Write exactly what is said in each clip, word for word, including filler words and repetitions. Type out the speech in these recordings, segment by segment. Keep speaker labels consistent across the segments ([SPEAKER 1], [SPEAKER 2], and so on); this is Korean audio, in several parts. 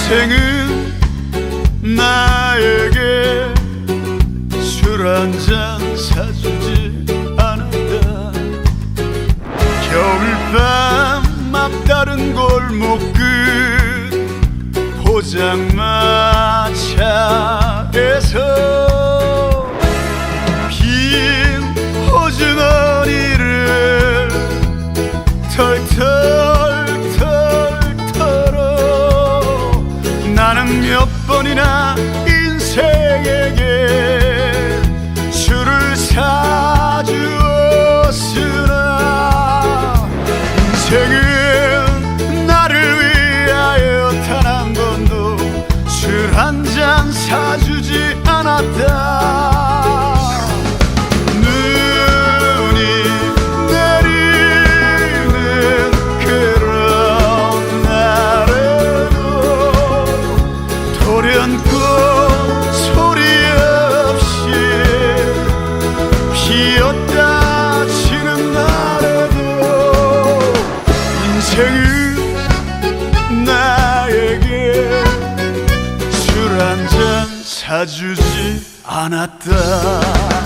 [SPEAKER 1] 인생은 나에게 술 한잔 사주지 않았다. 겨울밤 앞다른 골목끝 포장마차에서 빈 호주머니를 털털털 털어 나는 몇 번이나 인생에게 술을 사주었으나 인생은 나를 위하여 단 한 번도 술 한 잔 사주지 않았다. 소리 없이 피었다 지는 날에도 인생은 나에게 술 한 잔 사주지 않았다.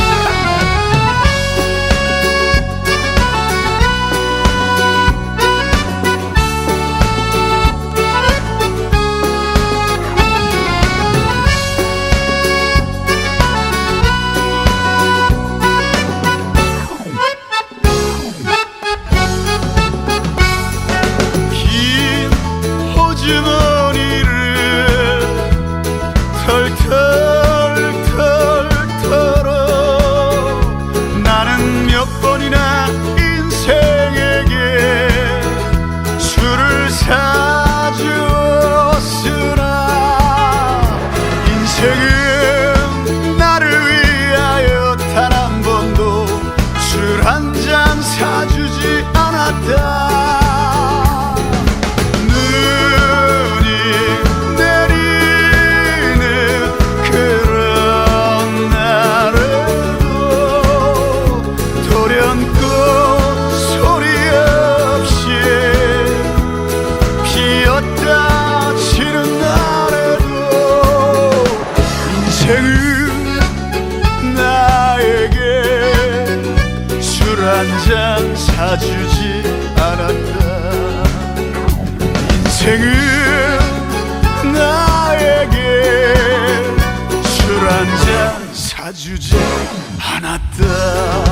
[SPEAKER 1] 주머니를 털털털 털어 나는 몇 번이나 인생에게 술을 사주었으나 인생은 나를 위하여 단 한 번도 술 한 잔 사주지 않았다. 인생은 나에게 술 한 잔 사주지 않았다. 인생은 나에게 술 한 잔 사주지 않았다.